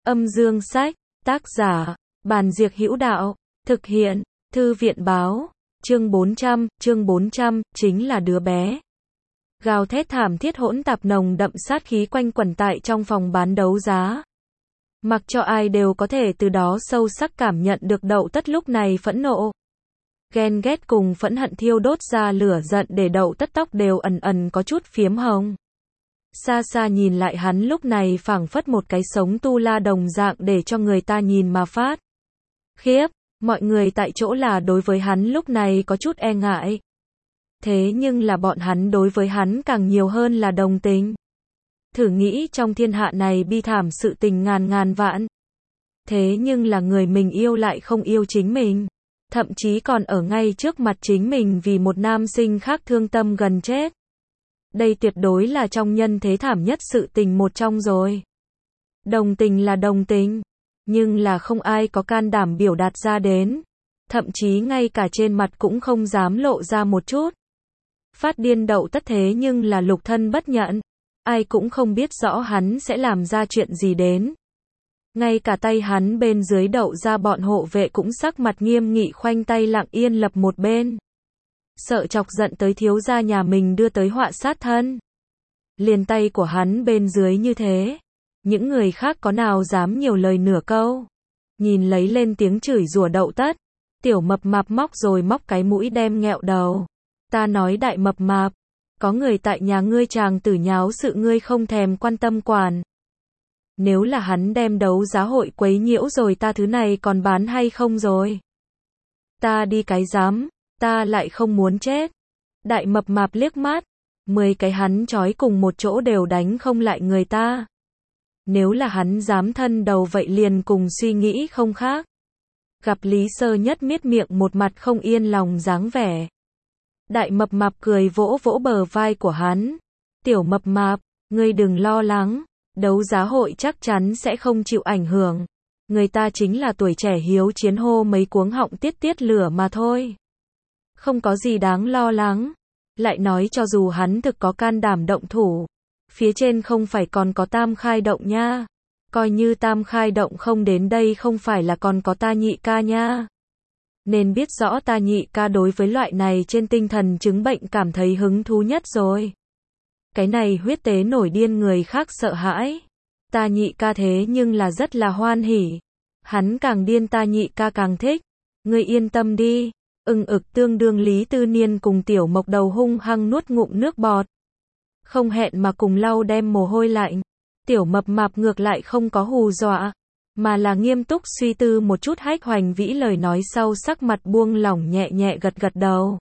Âm dương sách, tác giả, Bàn Diệc Hữu Đạo, thực hiện, Thư viện báo, chương 400, chính là đứa bé. Gào thét thảm thiết hỗn tạp nồng đậm sát khí quanh quẩn tại trong phòng bán đấu giá. Mặc cho ai đều có thể từ đó sâu sắc cảm nhận được Đậu Tất lúc này phẫn nộ. Ghen ghét cùng phẫn hận thiêu đốt ra lửa giận để Đậu Tất tóc đều ẩn ẩn có chút phiếm hồng. Xa xa nhìn lại hắn lúc này phảng phất một cái sống tu la đồng dạng để cho người ta nhìn mà phát khiếp, mọi người tại chỗ là đối với hắn lúc này có chút e ngại. Thế nhưng là bọn hắn đối với hắn càng nhiều hơn là đồng tình. Thử nghĩ trong thiên hạ này bi thảm sự tình ngàn ngàn vạn. Thế nhưng là người mình yêu lại không yêu chính mình. Thậm chí còn ở ngay trước mặt chính mình vì một nam sinh khác thương tâm gần chết. Đây tuyệt đối là trong nhân thế thảm nhất sự tình một trong rồi. Đồng tình là đồng tình, nhưng là không ai có can đảm biểu đạt ra đến. Thậm chí ngay cả trên mặt cũng không dám lộ ra một chút. Phát điên Đậu Tất thế nhưng là lục thân bất nhận. Ai cũng không biết rõ hắn sẽ làm ra chuyện gì đến. Ngay cả tay hắn bên dưới Đậu ra bọn hộ vệ cũng sắc mặt nghiêm nghị khoanh tay lặng yên lập một bên. Sợ chọc giận tới thiếu gia nhà mình đưa tới họa sát thân. Liền tay của hắn bên dưới như thế. Những người khác có nào dám nhiều lời nửa câu. Nhìn lấy lên tiếng chửi rủa Đậu Tất. Tiểu mập mạp móc rồi móc cái mũi đem nghẹo đầu. Ta nói đại mập mạp. Có người tại nhà ngươi chàng tử nháo sự ngươi không thèm quan tâm quản. Nếu là hắn đem đấu giá hội quấy nhiễu rồi ta thứ này còn bán hay không rồi. Ta đi cái dám. Ta lại không muốn chết. Đại mập mạp liếc mắt. 10 cái hắn trói cùng một chỗ đều đánh không lại người ta. Nếu là hắn dám thân đầu vậy liền cùng suy nghĩ không khác. Gặp Lý Sơ Nhất miết miệng một mặt không yên lòng dáng vẻ. Đại mập mạp cười vỗ vỗ bờ vai của hắn. Tiểu mập mạp, ngươi đừng lo lắng. Đấu giá hội chắc chắn sẽ không chịu ảnh hưởng. Người ta chính là tuổi trẻ hiếu chiến hô mấy cuống họng tiết tiết lửa mà thôi. Không có gì đáng lo lắng. Lại nói cho dù hắn thực có can đảm động thủ. Phía trên không phải còn có Tam Khai Động nha. Coi như Tam Khai Động không đến đây không phải là còn có ta Nhị ca nha. Nên biết rõ ta Nhị ca đối với loại này trên tinh thần chứng bệnh cảm thấy hứng thú nhất rồi. Cái này huyết tế nổi điên người khác sợ hãi. Ta Nhị ca thế nhưng là rất là hoan hỉ. Hắn càng điên ta Nhị ca càng thích. Ngươi yên tâm đi. Tương đương Lý Tư Niên cùng Tiểu Mộc Đầu hung hăng nuốt ngụm nước bọt. Không hẹn mà cùng lau đem mồ hôi lạnh. Tiểu mập mạp ngược lại không có hù dọa, mà là nghiêm túc suy tư một chút Hách Hoành Vĩ lời nói sau sắc mặt buông lỏng nhẹ nhẹ gật gật đầu.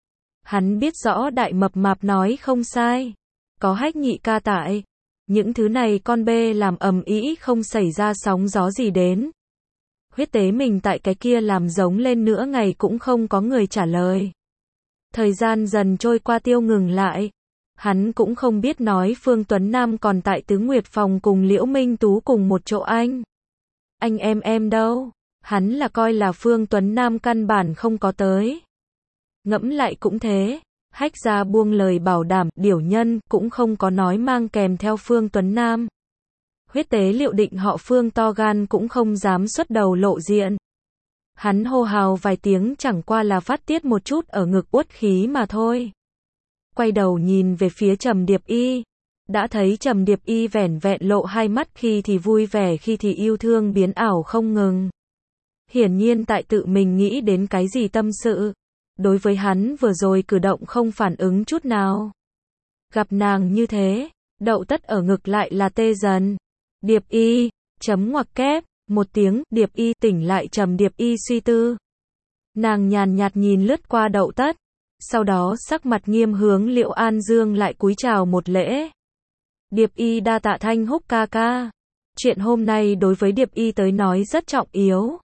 Hắn biết rõ đại mập mạp nói không sai. Có Hách nhị ca tại. Những thứ này con bê làm ầm ĩ không xảy ra sóng gió gì đến. Huyết tế mình tại cái kia làm giống lên nữa ngày cũng không có người trả lời. Thời gian dần trôi qua tiêu ngừng lại. Hắn cũng không biết nói Phương Tuấn Nam còn tại Tứ Nguyệt phòng cùng Liễu Minh Tú cùng một chỗ anh. Anh em đâu? Hắn là coi là Phương Tuấn Nam căn bản không có tới. Ngẫm lại cũng thế. Hách gia buông lời bảo đảm, điểu nhân cũng không có nói mang kèm theo Phương Tuấn Nam. Huyết tế Liệu Định họ Phương to gan cũng không dám xuất đầu lộ diện. Hắn hô hào vài tiếng chẳng qua là phát tiết một chút ở ngực uất khí mà thôi. Quay đầu nhìn về phía Trầm Điệp Y. Đã thấy Trầm Điệp Y vẻn vẹn lộ hai mắt khi thì vui vẻ khi thì yêu thương biến ảo không ngừng. Hiển nhiên tại tự mình nghĩ đến cái gì tâm sự. Đối với hắn vừa rồi cử động không phản ứng chút nào. Gặp nàng như thế, Đậu Tất ở ngực lại là tê dần. Điệp Y, chấm ngoặc kép, một tiếng, Điệp Y tỉnh lại Trầm Điệp Y suy tư. Nàng nhàn nhạt nhìn lướt qua Đậu Tất. Sau đó sắc mặt nghiêm hướng Liệu An Dương lại cúi chào một lễ. Điệp Y đa tạ Thanh Húc ca ca. Chuyện hôm nay đối với Điệp Y tới nói rất trọng yếu.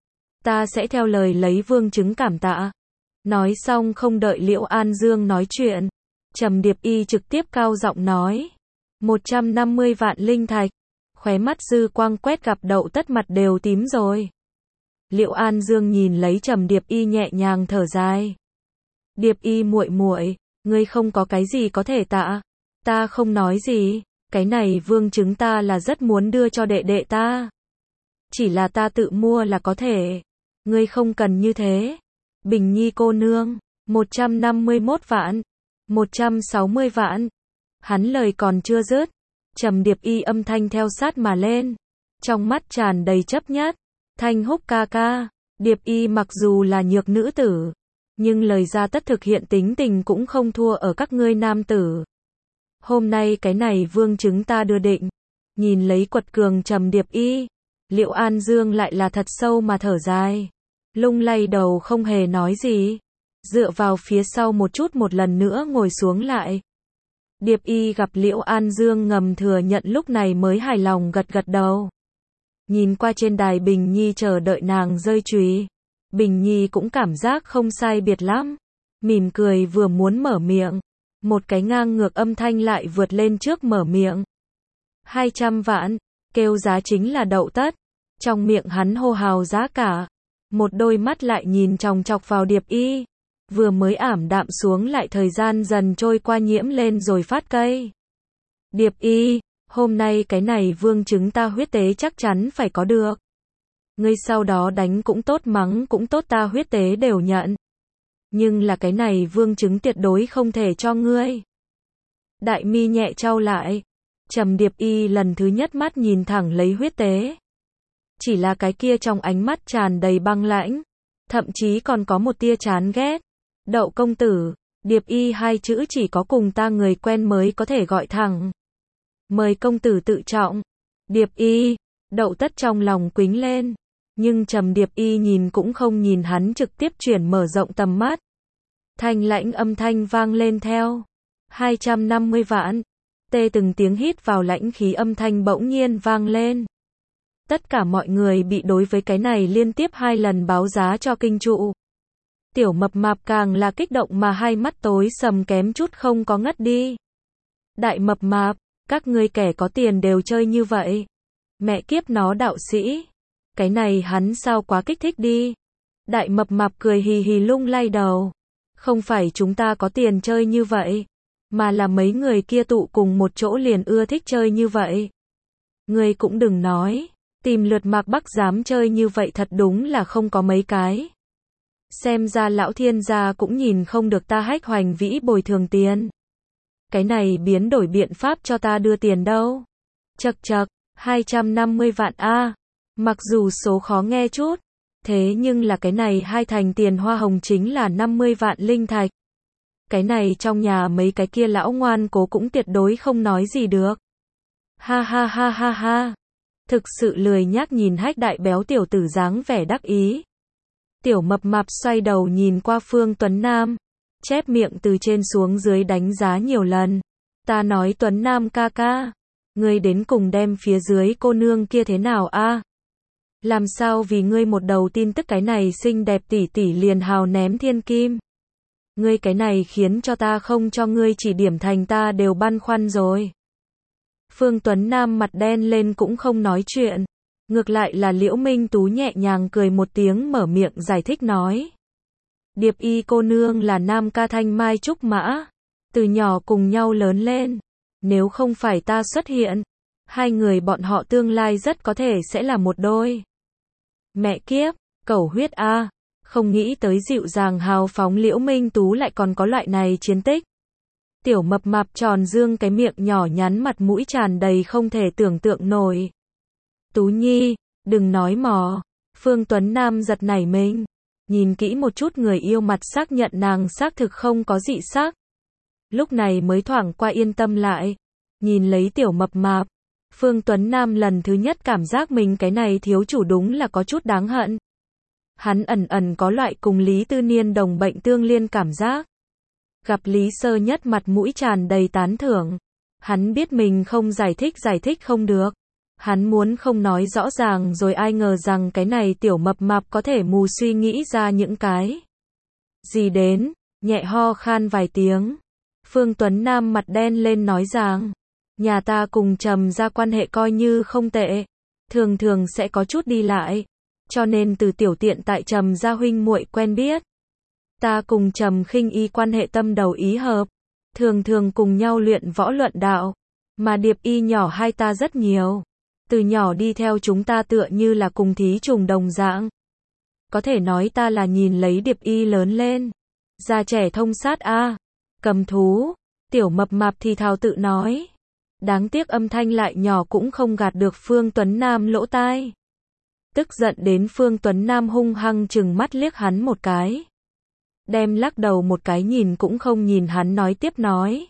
Ta sẽ theo lời lấy vương chứng cảm tạ. Nói xong không đợi Liệu An Dương nói chuyện. Trầm Điệp Y trực tiếp cao giọng nói. 150 vạn linh thạch. Khóe mắt dư quang quét gặp Đậu Tất mặt đều tím rồi. Liệu An Dương nhìn lấy Trầm Điệp Y nhẹ nhàng thở dài. Điệp Y muội muội, ngươi không có cái gì có thể tạ. Ta không nói gì, cái này vương chứng ta là rất muốn đưa cho đệ đệ ta. chỉ là ta tự mua là có thể. Ngươi không cần như thế. Bình Nhi cô nương, 151 vạn, 160 vạn. Hắn lời còn chưa dứt, Trầm Điệp Y âm thanh theo sát mà lên, trong mắt tràn đầy chấp nhất. Thanh Húc ca ca, Điệp Y mặc dù là nhược nữ tử, nhưng lời ra tất thực hiện tính tình cũng không thua ở các ngươi nam tử. Hôm nay cái này vương chứng ta đưa định. Nhìn lấy quật cường Trầm Điệp Y, Liệu An Dương lại là thật sâu mà thở dài, lung lay đầu không hề nói gì, dựa vào phía sau một chút một lần nữa ngồi xuống lại. Điệp Y gặp Liễu An Dương ngầm thừa nhận lúc này mới hài lòng gật gật đầu. Nhìn qua trên đài Bình Nhi chờ đợi nàng rơi chùy, Bình Nhi cũng cảm giác không sai biệt lắm, mỉm cười vừa muốn mở miệng, một cái ngang ngược âm thanh lại vượt lên trước mở miệng. 200 vạn, kêu giá chính là đậu tất. Trong miệng hắn hô hào giá cả, một đôi mắt lại nhìn chòng chọc vào Điệp Y, vừa mới ảm đạm xuống lại thời gian dần trôi qua nhiễm lên rồi phát cây. Điệp Y, hôm nay cái này vương chứng ta huyết tế chắc chắn phải có được. Ngươi sau đó đánh cũng tốt mắng cũng tốt ta huyết tế đều nhận. Nhưng là cái này vương chứng tuyệt đối không thể cho ngươi. Đại mi nhẹ chau lại, Trầm Điệp Y lần thứ nhất mắt nhìn thẳng lấy huyết tế. Chỉ là cái kia trong ánh mắt tràn đầy băng lãnh, thậm chí còn có một tia chán ghét. Đậu công tử, Điệp Y hai chữ chỉ có cùng ta người quen mới có thể gọi thẳng. Mời công tử tự trọng. Điệp Y, Đậu tất trong lòng quính lên, nhưng Trầm Điệp Y nhìn cũng không nhìn hắn, trực tiếp chuyển mở rộng tầm mắt. Thanh lãnh âm thanh vang lên theo. 250 vạn. Tê từng tiếng hít vào lãnh khí âm thanh bỗng nhiên vang lên. Tất cả mọi người bị đối với cái này liên tiếp 2 lần báo giá cho kinh trụ. Tiểu mập mạp càng là kích động mà hai mắt tối sầm kém chút không có ngất đi. Đại mập mạp, các ngươi kẻ có tiền đều chơi như vậy. Mẹ kiếp nó đạo sĩ. Cái này hắn sao quá kích thích đi. Đại mập mạp cười hì hì lung lay đầu. Không phải chúng ta có tiền chơi như vậy, mà là mấy người kia tụ cùng một chỗ liền ưa thích chơi như vậy. Ngươi cũng đừng nói, tìm lượt Mạc Bắc dám chơi như vậy thật đúng là không có mấy cái. Xem ra lão thiên gia cũng nhìn không được ta Hách Hoành Vĩ bồi thường tiền. Cái này biến đổi biện pháp cho ta đưa tiền đâu. Chậc chậc, 250 vạn a. Mặc dù số khó nghe chút, thế nhưng là cái này hai thành tiền hoa hồng chính là 50 vạn linh thạch. Cái này trong nhà mấy cái kia lão ngoan cố cũng tuyệt đối không nói gì được. Ha ha ha ha ha. Thực sự lười nhác nhìn Hách đại béo tiểu tử dáng vẻ đắc ý. Tiểu mập mạp xoay đầu nhìn qua Phương Tuấn Nam, chép miệng từ trên xuống dưới đánh giá nhiều lần. Ta nói Tuấn Nam ca ca, ngươi đến cùng đem phía dưới cô nương kia thế nào a? Làm sao vì ngươi một đầu tin tức cái này xinh đẹp tỷ tỷ liền hào ném thiên kim? Ngươi cái này khiến cho ta không cho ngươi chỉ điểm thành ta đều băn khoăn rồi. Phương Tuấn Nam mặt đen lên cũng không nói chuyện. Ngược lại là Liễu Minh Tú nhẹ nhàng cười một tiếng mở miệng giải thích nói. Điệp Y cô nương là nam ca thanh mai trúc mã. Từ nhỏ cùng nhau lớn lên. Nếu không phải ta xuất hiện, hai người bọn họ tương lai rất có thể sẽ là một đôi. Mẹ kiếp, cẩu huyết a. Không nghĩ tới dịu dàng hào phóng Liễu Minh Tú lại còn có loại này chiến tích. Tiểu mập mạp tròn dương cái miệng nhỏ nhắn mặt mũi tràn đầy không thể tưởng tượng nổi. Tú Nhi, đừng nói mò. Phương Tuấn Nam giật nảy mình. Nhìn kỹ một chút người yêu mặt xác nhận nàng xác thực không có dị sắc. Lúc này mới thoảng qua yên tâm lại. Nhìn lấy tiểu mập mạp. Phương Tuấn Nam lần thứ nhất cảm giác mình cái này thiếu chủ đúng là có chút đáng hận. Hắn ẩn ẩn có loại cùng Lý Tư Niên đồng bệnh tương liên cảm giác. Gặp Lý Sơ Nhất mặt mũi tràn đầy tán thưởng. Hắn biết mình không giải thích không được. Hắn muốn không nói rõ ràng rồi ai ngờ rằng cái này tiểu mập mạp có thể mù suy nghĩ ra những cái gì đến, nhẹ ho khan vài tiếng. Phương Tuấn Nam mặt đen lên nói rằng, nhà ta cùng Trầm gia quan hệ coi như không tệ, thường thường sẽ có chút đi lại, cho nên từ tiểu tiện tại Trầm gia huynh muội quen biết. Ta cùng Trầm Khinh Y quan hệ tâm đầu ý hợp, thường thường cùng nhau luyện võ luận đạo, mà Điệp Y nhỏ hai ta rất nhiều. Từ nhỏ đi theo chúng ta tựa như là cùng thí trùng đồng dạng. Có thể nói ta là nhìn lấy Điệp Y lớn lên. Già trẻ thông sát a. Cầm thú. Tiểu mập mạp thì thào tự nói. Đáng tiếc âm thanh lại nhỏ cũng không gạt được Phương Tuấn Nam lỗ tai. Tức giận đến Phương Tuấn Nam hung hăng chừng mắt liếc hắn một cái. Đem lắc đầu một cái nhìn cũng không nhìn hắn nói tiếp nói.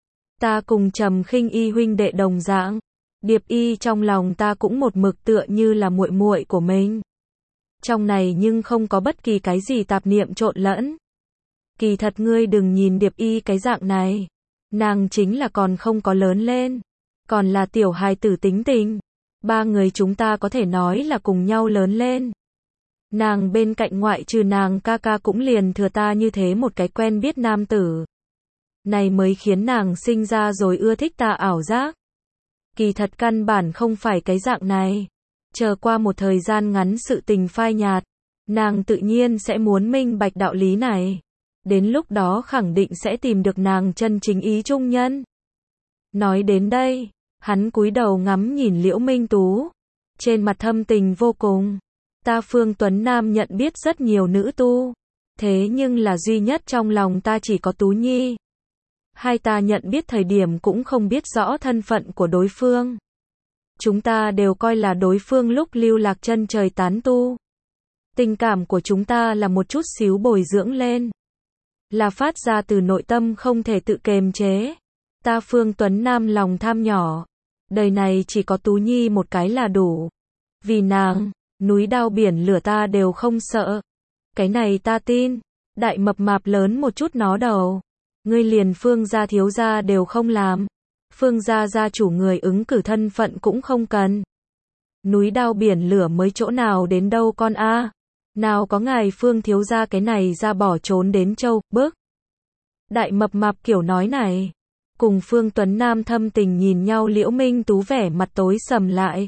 Ta cùng Trầm Khinh Y huynh đệ đồng dạng. Điệp Y trong lòng ta cũng một mực tựa như là muội muội của mình. Trong này nhưng không có bất kỳ cái gì tạp niệm trộn lẫn. Kỳ thật ngươi đừng nhìn Điệp Y cái dạng này. Nàng chính là còn không có lớn lên. Còn là tiểu hài tử tính tình. Ba người chúng ta có thể nói là cùng nhau lớn lên. Nàng bên cạnh ngoại trừ nàng ca ca cũng liền thừa ta như thế một cái quen biết nam tử. Này mới khiến nàng sinh ra rồi ưa thích ta ảo giác. Kỳ thật căn bản không phải cái dạng này. Chờ qua một thời gian ngắn sự tình phai nhạt, nàng tự nhiên sẽ muốn minh bạch đạo lý này. Đến lúc đó khẳng định sẽ tìm được nàng chân chính ý trung nhân. Nói đến đây, hắn cúi đầu ngắm nhìn Liễu Minh Tú. Trên mặt thâm tình vô cùng. Ta Phương Tuấn Nam nhận biết rất nhiều nữ tu. Thế nhưng là duy nhất trong lòng ta chỉ có Tú Nhi. Hai ta nhận biết thời điểm cũng không biết rõ thân phận của đối phương. Chúng ta đều coi là đối phương lúc lưu lạc chân trời tán tu. Tình cảm của chúng ta là một chút xíu bồi dưỡng lên. Là phát ra từ nội tâm không thể tự kềm chế. Ta Phương Tuấn Nam lòng tham nhỏ. Đời này chỉ có Tú Nhi một cái là đủ. Vì nàng, núi đao biển lửa ta đều không sợ. Cái này ta tin. Đại mập mạp lớn một chút nó đầu. Ngươi liền Phương gia thiếu gia đều không làm. Phương gia gia chủ người ứng cử thân phận cũng không cần. Núi đao biển lửa mới chỗ nào đến đâu con a. Nào có ngài Phương thiếu gia cái này ra bỏ trốn đến châu, bước. Đại mập mạp kiểu nói này. Cùng Phương Tuấn Nam thâm tình nhìn nhau Liễu Minh Tú vẻ mặt tối sầm lại.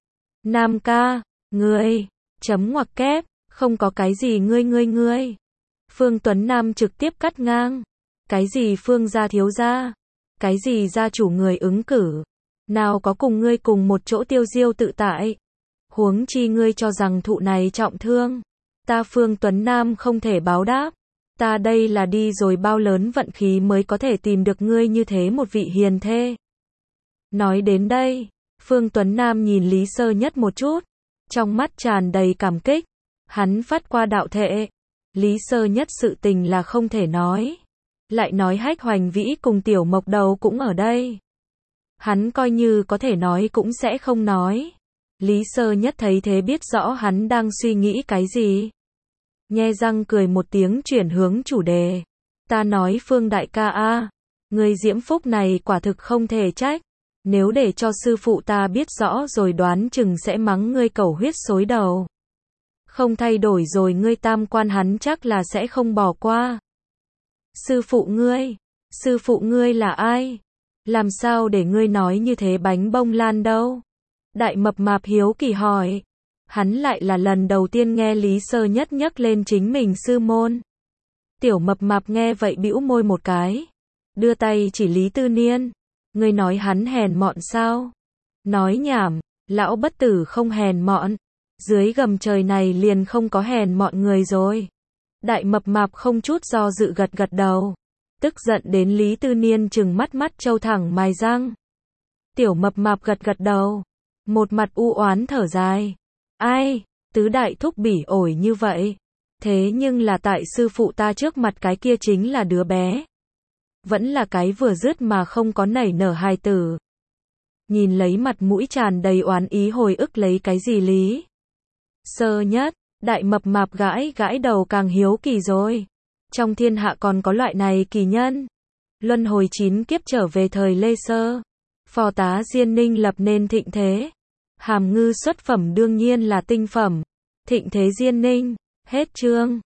Nam ca, ngươi, chấm ngoặc kép, không có cái gì ngươi. Phương Tuấn Nam trực tiếp cắt ngang. Cái gì Phương gia thiếu gia? Cái gì gia chủ người ứng cử? Nào có cùng ngươi cùng một chỗ tiêu diêu tự tại? Huống chi ngươi cho rằng thụ này trọng thương. Ta Phương Tuấn Nam không thể báo đáp. Ta đây là đi rồi bao lớn vận khí mới có thể tìm được ngươi như thế một vị hiền thê. Nói đến đây, Phương Tuấn Nam nhìn Lý Sơ Nhất một chút. Trong mắt tràn đầy cảm kích. Hắn phát qua đạo thệ. Lý Sơ Nhất sự tình là không thể nói. Lại nói Hách Hoành Vĩ cùng Tiểu Mộc Đầu cũng ở đây. Hắn coi như có thể nói cũng sẽ không nói. Lý Sơ Nhất thấy thế biết rõ hắn đang suy nghĩ cái gì. Nhe răng cười một tiếng chuyển hướng chủ đề. Ta nói Phương đại ca a, người diễm phúc này quả thực không thể trách. Nếu để cho sư phụ ta biết rõ rồi đoán chừng sẽ mắng ngươi cẩu huyết xối đầu. Không thay đổi rồi ngươi tam quan hắn chắc là sẽ không bỏ qua. Sư phụ ngươi là ai? Làm sao để ngươi nói như thế bánh bông lan đâu? Đại mập mạp hiếu kỳ hỏi. Hắn lại là lần đầu tiên nghe Lý Sơ Nhất nhắc lên chính mình sư môn. Tiểu mập mạp nghe vậy bĩu môi một cái. Đưa tay chỉ Lý Tư Niên. Ngươi nói hắn hèn mọn sao? Nói nhảm, lão bất tử không hèn mọn. Dưới gầm trời này liền không có hèn mọn người rồi. Đại mập mạp không chút do dự gật gật đầu. Tức giận đến Lý Tư Niên trừng mắt trâu thẳng mài răng. Tiểu mập mạp gật gật đầu. Một mặt u oán thở dài. Ai, tứ đại thúc bỉ ổi như vậy. Thế nhưng là tại sư phụ ta trước mặt cái kia chính là đứa bé. Vẫn là cái vừa dứt mà không có nảy nở hài tử. Nhìn lấy mặt mũi tràn đầy oán ý hồi ức lấy cái gì Lý Sơ Nhất. Đại mập mạp gãi đầu càng hiếu kỳ rồi. Trong thiên hạ còn có loại này kỳ nhân. Luân hồi 9 kiếp trở về thời Lê Sơ. Phò tá Diên Ninh lập nên thịnh thế. Hàm ngư xuất phẩm đương nhiên là tinh phẩm. Thịnh thế Diên Ninh. Hết chương.